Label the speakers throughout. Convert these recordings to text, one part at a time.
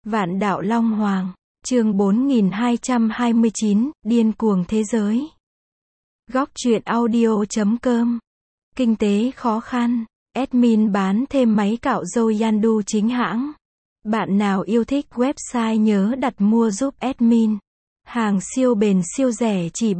Speaker 1: Vạn đạo Long Hoàng, chương 4229, điên cuồng thế giới. Góc truyện audio.com. Kinh tế khó khăn, admin bán thêm máy cạo râu Yandu chính hãng. Bạn nào yêu thích website nhớ đặt mua giúp admin. Hàng siêu bền siêu rẻ chỉ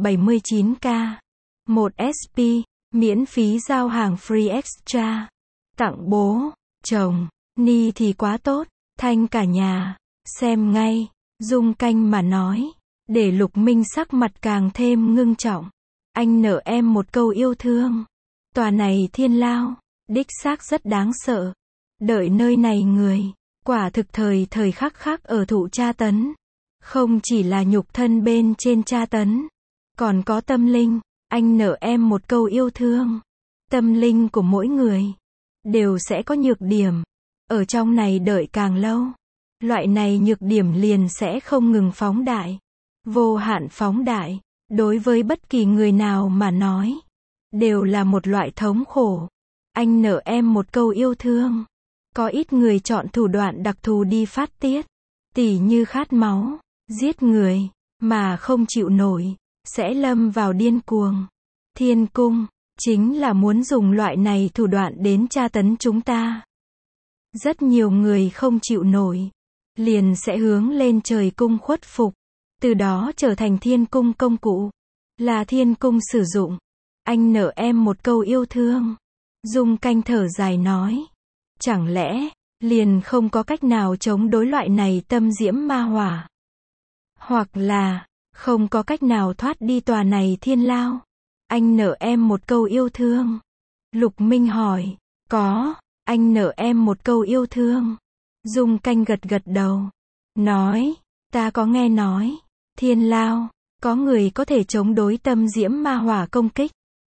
Speaker 1: 79k. 1 SP, miễn phí giao hàng free extra. Tặng bố, chồng, ni thì quá tốt, thanh cả nhà. Xem ngay, Dung Canh mà nói, để Lục Minh sắc mặt càng thêm ngưng trọng. Anh nợ em một câu yêu thương. Tòa này thiên lao, đích xác rất đáng sợ. Đợi nơi này người, quả thực thời khắc khắc ở thụ tra tấn. Không chỉ là nhục thân bên trên tra tấn, còn có tâm linh. Anh nợ em một câu yêu thương. Tâm linh của mỗi người đều sẽ có nhược điểm. Ở trong này đợi càng lâu, loại này nhược điểm liền sẽ không ngừng phóng đại. Vô hạn phóng đại, đối với bất kỳ người nào mà nói, đều là một loại thống khổ. Anh nợ em một câu yêu thương. Có ít người chọn thủ đoạn đặc thù đi phát tiết, tỉ như khát máu, giết người, mà không chịu nổi, sẽ lâm vào điên cuồng. Thiên cung, chính là muốn dùng loại này thủ đoạn đến tra tấn chúng ta. Rất nhiều người không chịu nổi, liền sẽ hướng lên trời cung khuất phục, từ đó trở thành thiên cung công cụ, là thiên cung sử dụng. Anh nợ em một câu yêu thương. Dung Canh thở dài nói, chẳng lẽ liền không có cách nào chống đối loại này tâm diễm ma hỏa, hoặc là không có cách nào thoát đi tòa này thiên lao? Anh nợ em một câu yêu thương. Lục Minh hỏi, có. Anh nợ em một câu yêu thương. Dung Canh gật đầu, nói, ta có nghe nói, thiên lao, có người có thể chống đối tâm diễm ma hỏa công kích.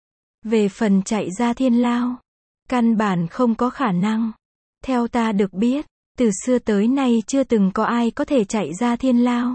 Speaker 1: Về phần chạy ra thiên lao, căn bản không có khả năng. Theo ta được biết, từ xưa tới nay chưa từng có ai có thể chạy ra thiên lao.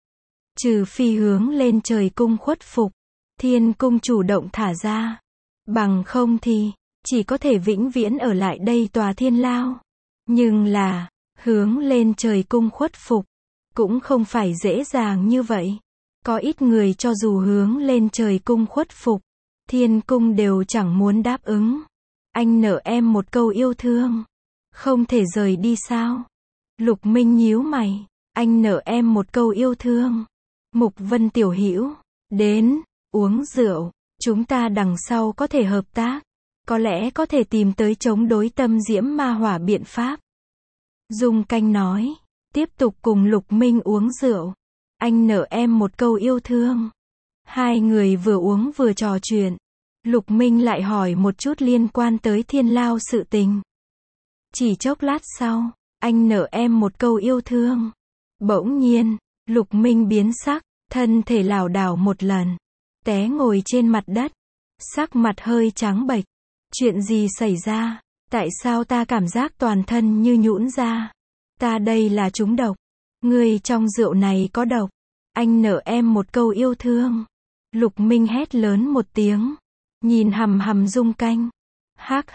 Speaker 1: Trừ phi hướng lên trời cung khuất phục, thiên cung chủ động thả ra. Bằng không thì, chỉ có thể vĩnh viễn ở lại đây tòa thiên lao. Nhưng là, hướng lên trời cung khuất phục, cũng không phải dễ dàng như vậy. Có ít người cho dù hướng lên trời cung khuất phục, thiên cung đều chẳng muốn đáp ứng. Anh nợ em một câu yêu thương. Không thể rời đi sao? Lục Minh nhíu mày. Anh nợ em một câu yêu thương. Mục Vân tiểu hữu, đến, uống rượu, chúng ta đằng sau có thể hợp tác. Có lẽ có thể tìm tới chống đối tâm diễm ma hỏa biện pháp. Dung Canh nói, tiếp tục cùng Lục Minh uống rượu. Anh nợ em một câu yêu thương. Hai người vừa uống vừa trò chuyện. Lục Minh lại hỏi một chút liên quan tới thiên lao sự tình. Chỉ chốc lát sau, anh nợ em một câu yêu thương. Bỗng nhiên, Lục Minh biến sắc, thân thể lảo đảo một lần, té ngồi trên mặt đất, sắc mặt hơi trắng bệch. Chuyện gì xảy ra? Tại sao ta cảm giác toàn thân như nhũn ra? Ta đây là trúng độc. Người trong rượu này có độc. Anh nợ em một câu yêu thương. Lục Minh hét lớn một tiếng, nhìn hằm Dung Canh. Hắc,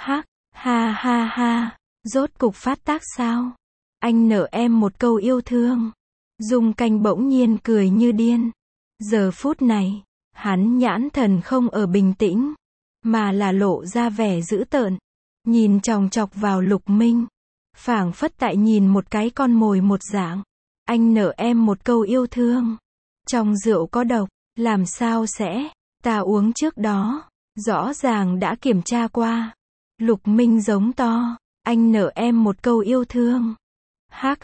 Speaker 1: ha ha, rốt cục phát tác sao? Anh nợ em một câu yêu thương. Dung Canh bỗng nhiên cười như điên. Giờ phút này, hắn nhãn thần không ở bình tĩnh, mà là lộ ra vẻ dữ tợn, nhìn chòng chọc vào Lục Minh, phảng phất tại nhìn một cái con mồi một dạng. Anh nợ em một câu yêu thương. Trong rượu có độc, làm sao sẽ? Ta uống trước đó, rõ ràng đã kiểm tra qua. Lục Minh giống to, anh nợ em một câu yêu thương. Hắc,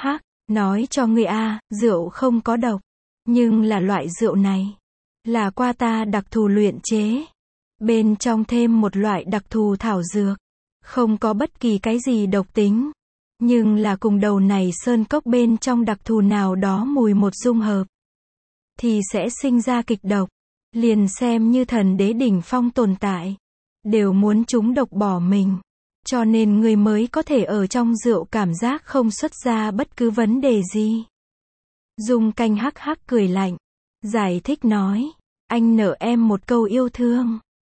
Speaker 1: nói cho ngươi a, rượu không có độc, nhưng là loại rượu này là qua ta đặc thù luyện chế, bên trong thêm một loại đặc thù thảo dược, không có bất kỳ cái gì độc tính, nhưng là cùng đầu này sơn cốc bên trong đặc thù nào đó mùi một dung hợp, thì sẽ sinh ra kịch độc. Liền xem như thần đế đỉnh phong tồn tại, đều muốn trúng độc bỏ mình. Cho nên người mới có thể ở trong rượu cảm giác không xuất ra bất cứ vấn đề gì. Dung Canh hắc cười lạnh, giải thích nói, anh nợ em một câu yêu thương.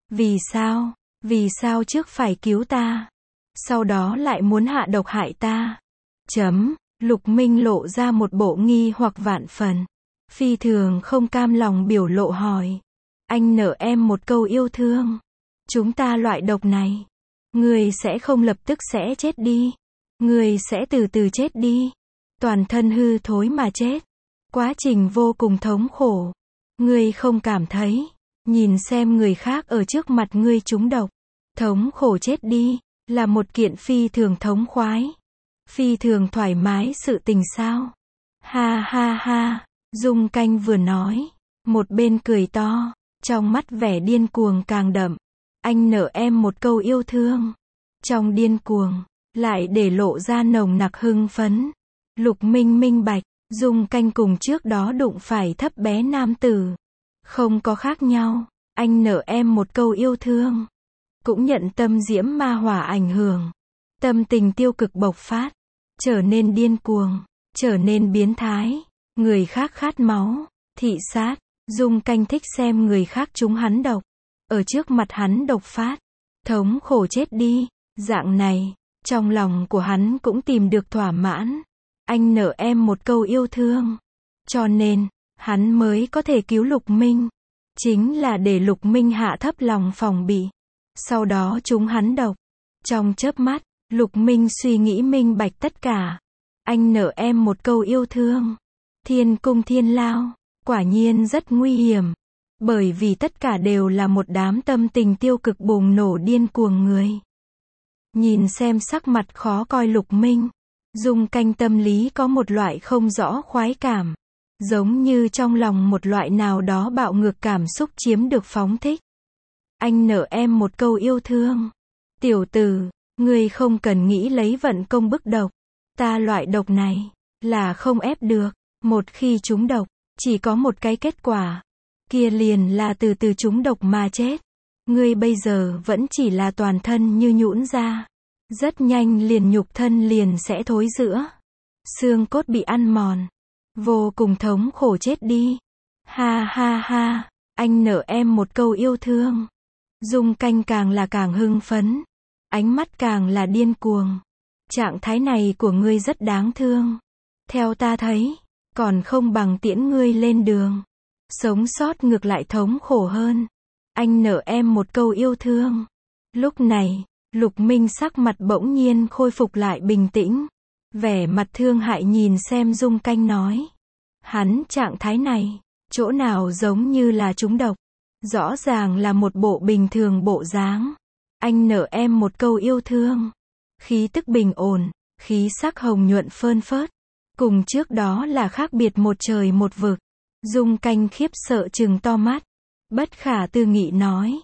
Speaker 1: Vì sao trước phải cứu ta, sau đó lại muốn hạ độc hại ta? Lục Minh lộ ra một bộ nghi hoặc vạn phần. Phi thường không cam lòng biểu lộ hỏi. Anh nợ em một câu yêu thương. Chúng ta loại độc này. Người sẽ không lập tức sẽ chết đi. Người sẽ từ từ chết đi. Toàn thân hư thối mà chết. Quá trình vô cùng thống khổ. Ngươi không cảm thấy. Nhìn xem người khác ở trước mặt ngươi trúng độc. Thống khổ chết đi. Là một kiện phi thường thống khoái. Phi thường thoải mái sự tình sao. Ha ha ha. Dung Canh vừa nói. Một bên cười to. Trong mắt vẻ điên cuồng càng đậm. Anh nợ em một câu yêu thương. Trong điên cuồng. Lại để lộ ra nồng nặc hưng phấn. Lục Minh minh bạch. Dung Canh cùng trước đó đụng phải thấp bé nam tử. Không có khác nhau. Anh nợ em một câu yêu thương. Cũng nhận tâm diễm ma hỏa ảnh hưởng. Tâm tình tiêu cực bộc phát. Trở nên điên cuồng. Trở nên biến thái. Người khác khát máu. Thị sát. Dung Canh thích xem người khác trúng hắn độc. Ở trước mặt hắn độc phát. Thống khổ chết đi. Dạng này. Trong lòng của hắn cũng tìm được thỏa mãn. Anh nợ em một câu yêu thương. Cho nên, hắn mới có thể cứu Lục Minh. Chính là để Lục Minh hạ thấp lòng phòng bị. Sau đó chúng hắn độc. Trong chớp mắt, Lục Minh suy nghĩ minh bạch tất cả. Anh nợ em một câu yêu thương. Thiên cung thiên lao. Quả nhiên rất nguy hiểm. Bởi vì tất cả đều là một đám tâm tình tiêu cực bùng nổ điên cuồng người. Nhìn xem sắc mặt khó coi Lục Minh. Dung Canh tâm lý có một loại không rõ khoái cảm. Giống như trong lòng một loại nào đó bạo ngược cảm xúc chiếm được phóng thích. Anh nợ em một câu yêu thương. Tiểu tử, ngươi không cần nghĩ lấy vận công bức độc. Ta loại độc này, là không ép được. Một khi trúng độc, chỉ có một cái kết quả. Kia liền là từ từ trúng độc mà chết. Ngươi bây giờ vẫn chỉ là toàn thân như nhũn ra. Rất nhanh liền nhục thân liền sẽ thối rữa. Xương cốt bị ăn mòn. Vô cùng thống khổ chết đi. Ha ha ha. Anh nợ em một câu yêu thương. Dung Canh càng là càng hưng phấn. Ánh mắt càng là điên cuồng. Trạng thái này của ngươi rất đáng thương. Theo ta thấy, còn không bằng tiễn ngươi lên đường. Sống sót ngược lại thống khổ hơn. Anh nợ em một câu yêu thương. Lúc này, Lục Minh sắc mặt bỗng nhiên khôi phục lại bình tĩnh. Vẻ mặt thương hại nhìn xem Dung Canh nói. Hắn trạng thái này, chỗ nào giống như là trúng độc. Rõ ràng là một bộ bình thường bộ dáng. Anh nợ em một câu yêu thương. Khí tức bình ổn, khí sắc hồng nhuận phơn phớt. Cùng trước đó là khác biệt một trời một vực. Dung Canh khiếp sợ trừng to mắt. Bất khả tư nghị nói.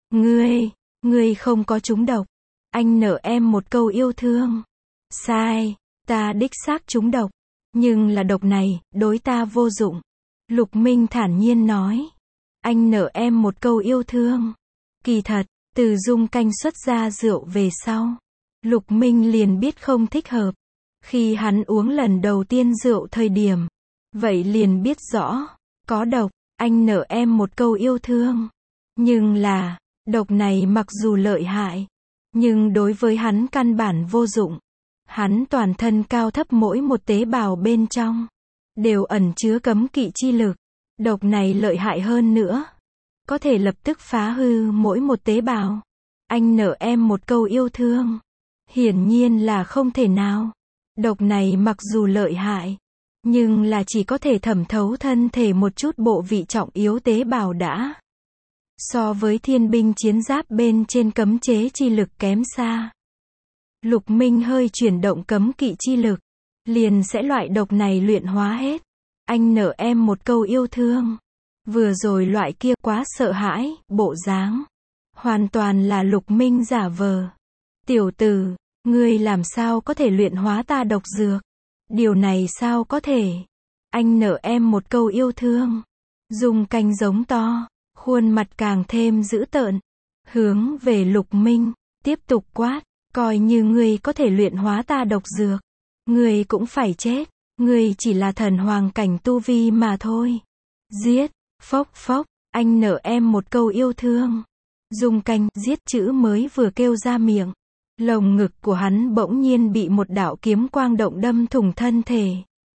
Speaker 1: Ngươi không có trúng độc. Anh nợ em một câu yêu thương. Sai, ta đích xác trúng độc. Nhưng là độc này, đối ta vô dụng. Lục Minh thản nhiên nói. Anh nợ em một câu yêu thương. Kỳ thật, từ Dung Canh xuất ra rượu về sau. Lục Minh liền biết không thích hợp. Khi hắn uống lần đầu tiên rượu thời điểm. Vậy liền biết rõ. Có độc, anh nợ em một câu yêu thương. Nhưng là, độc này mặc dù lợi hại. Nhưng đối với hắn căn bản vô dụng. Hắn toàn thân cao thấp mỗi một tế bào bên trong. Đều ẩn chứa cấm kỵ chi lực. Độc này lợi hại hơn nữa. Có thể lập tức phá hư mỗi một tế bào. Anh nợ em một câu yêu thương. Hiển nhiên là không thể nào. Độc này mặc dù lợi hại. Nhưng là chỉ có thể thẩm thấu thân thể một chút bộ vị trọng yếu tế bào đã. So với thiên binh chiến giáp bên trên cấm chế chi lực kém xa. Lục Minh hơi chuyển động cấm kỵ chi lực. Liền sẽ loại độc này luyện hóa hết. Anh nợ em một câu yêu thương. Vừa rồi loại kia quá sợ hãi, bộ dáng. Hoàn toàn là Lục Minh giả vờ. Tiểu tử, ngươi làm sao có thể luyện hóa ta độc dược? Điều này sao có thể? Anh nợ em một câu yêu thương. Dung Canh giống to. Khuôn mặt càng thêm dữ tợn. Hướng về Lục Minh. Tiếp tục quát. Coi như ngươi có thể luyện hóa ta độc dược. Ngươi cũng phải chết. Ngươi chỉ là thần hoàng cảnh tu vi mà thôi. Giết. Phốc phốc. Anh nợ em một câu yêu thương. Dung Canh giết chữ mới vừa kêu ra miệng. Lồng ngực của hắn bỗng nhiên bị một đạo kiếm quang động đâm thủng thân thể.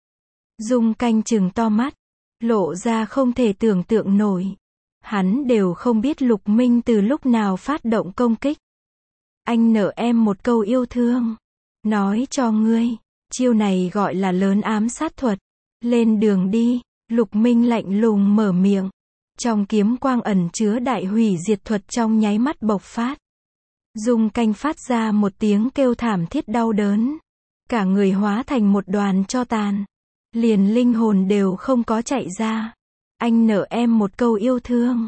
Speaker 1: Dung Canh trừng to mắt, lộ ra không thể tưởng tượng nổi. Hắn đều không biết Lục Minh từ lúc nào phát động công kích. Anh nợ em một câu yêu thương. Nói cho ngươi, chiêu này gọi là lớn ám sát thuật. Lên đường đi, Lục Minh lạnh lùng mở miệng. Trong kiếm quang ẩn chứa đại hủy diệt thuật trong nháy mắt bộc phát. Dung Canh phát ra một tiếng kêu thảm thiết đau đớn. Cả người hóa thành một đoàn tro tàn. Liền linh hồn đều không có chạy ra. Anh nợ em một câu yêu thương.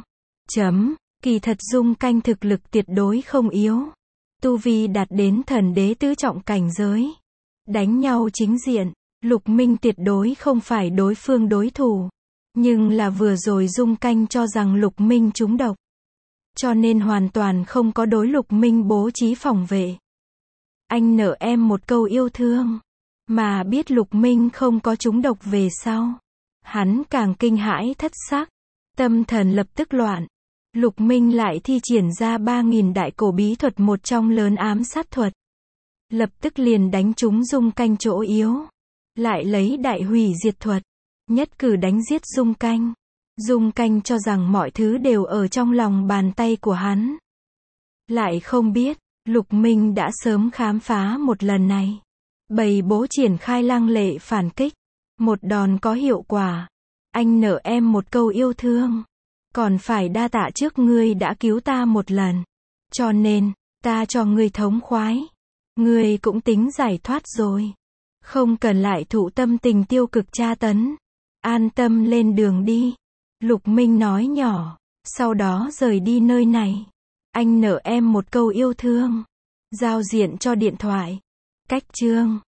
Speaker 1: Kỳ thật Dung Canh thực lực tuyệt đối không yếu. Tu vi đạt đến thần đế tứ trọng cảnh giới. Đánh nhau chính diện, Lục Minh tuyệt đối không phải đối phương đối thủ. Nhưng là vừa rồi Dung Canh cho rằng Lục Minh trúng độc. Cho nên hoàn toàn không có đối Lục Minh bố trí phòng vệ. Anh nợ em một câu yêu thương. Mà biết Lục Minh không có trúng độc về sau. Hắn càng kinh hãi thất sắc. Tâm thần lập tức loạn. Lục Minh lại thi triển ra 3.000 đại cổ bí thuật một trong lớn ám sát thuật. Lập tức liền đánh trúng Dung Canh chỗ yếu. Lại lấy đại hủy diệt thuật. Nhất cử đánh giết Dung Canh. Dung Canh cho rằng mọi thứ đều ở trong lòng bàn tay của hắn. Lại không biết, Lục Minh đã sớm khám phá một lần này. Bày bố triển khai lăng lệ phản kích. Một đòn có hiệu quả. Anh nợ em một câu yêu thương. Còn phải đa tạ trước ngươi đã cứu ta một lần. Cho nên, ta cho ngươi thống khoái. Ngươi cũng tính giải thoát rồi. Không cần lại thụ tâm tình tiêu cực tra tấn. An tâm lên đường đi. Lục Minh nói nhỏ. Sau đó rời đi nơi này. Anh nợ em một câu yêu thương. Giao diện cho điện thoại. Cách chương